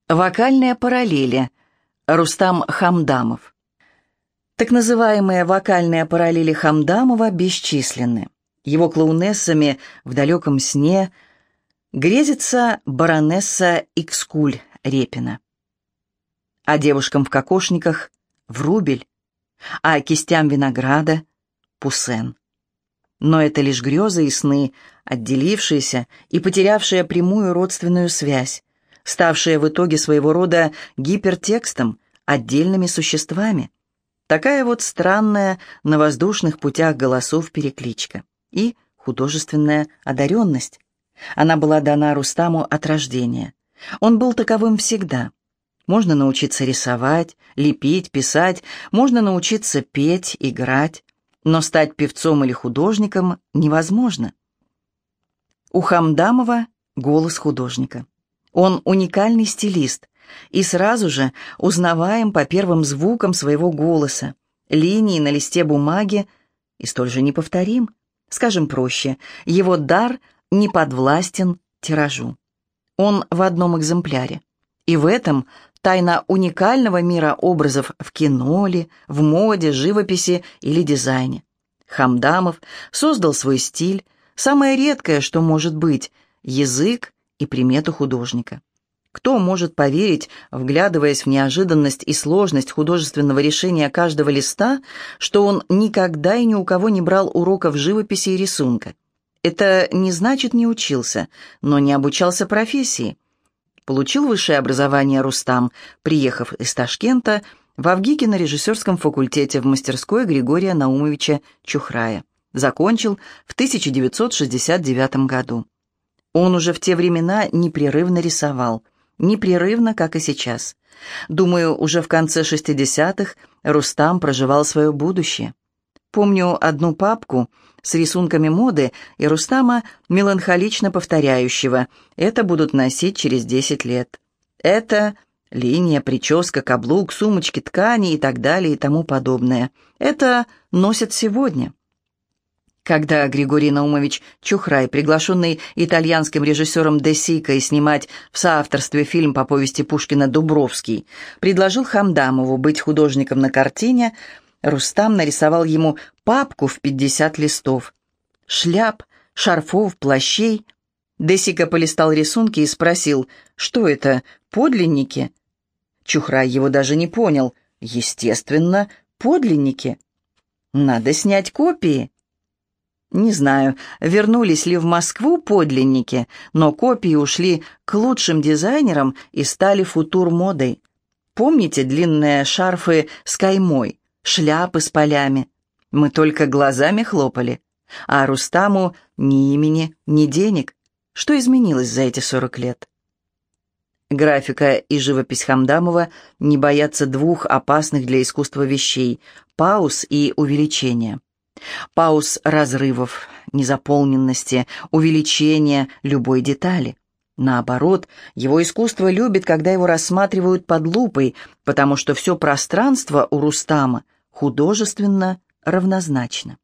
Вокальные параллели. Рустам Хамдамов. Так называемые вокальные параллели Хамдамова бесчисленны. Его клоунессами в далеком сне грезится баронесса Икскуль Репина, а девушкам в кокошниках — Врубель, а кистям винограда — Пуссен. Но это лишь грезы и сны, отделившиеся и потерявшие прямую родственную связь, ставшие в итоге своего рода гипертекстом, отдельными существами. Такая вот странная на воздушных путях голосов перекличка и художественная одаренность. Она была дана Рустаму от рождения. Он был таковым всегда. Можно научиться рисовать, лепить, писать, можно научиться петь, играть, но стать певцом или художником невозможно. У Хамдамова голос художника. Он уникальный стилист и сразу же узнаваем по первым звукам своего голоса, линии на листе бумаги, и столь же неповторим. Скажем проще, его дар не подвластен тиражу. Он в одном экземпляре. И в этом тайна уникального мира образов в кино ли, в моде, живописи или дизайне. Хамдамов создал свой стиль, самое редкое, что может быть, язык и примету художника. Кто может поверить, вглядываясь в неожиданность и сложность художественного решения каждого листа, что он никогда и ни у кого не брал уроков живописи и рисунка? Это не значит не учился, но не обучался профессии. Получил высшее образование Рустам, приехав из Ташкента в Авгике на режиссерском факультете в мастерской Григория Наумовича Чухрая. Закончил в 1969 году. Он уже в те времена непрерывно рисовал. Непрерывно, как и сейчас. Думаю, уже в конце 60-х Рустам проживал свое будущее. Помню одну папку с рисунками моды и Рустама, меланхолично повторяющего: «Это будут носить через 10 лет». Это линия, прическа, каблук, сумочки, ткани и так далее и тому подобное. Это носят сегодня. Когда Григорий Наумович Чухрай, приглашенный итальянским режиссером Де Сикой снимать в соавторстве фильм по повести Пушкина «Дубровский», предложил Хамдамову быть художником на картине, Рустам нарисовал ему папку в 50 листов. Шляп, шарфов, плащей. Де Сика полистал рисунки и спросил: «Что это, подлинники?» Чухрай его даже не понял. «Естественно, подлинники. Надо снять копии». Не знаю, вернулись ли в Москву подлинники, но копии ушли к лучшим дизайнерам и стали футур-модой. Помните длинные шарфы с каймой, шляпы с полями? Мы только глазами хлопали. А Рустаму ни имени, ни денег. Что изменилось за эти 40 лет? Графика и живопись Хамдамова не боятся двух опасных для искусства вещей – пауз и увеличения. Пауз разрывов, незаполненности, увеличения любой детали. Наоборот, его искусство любит, когда его рассматривают под лупой, потому что все пространство у Рустама художественно равнозначно.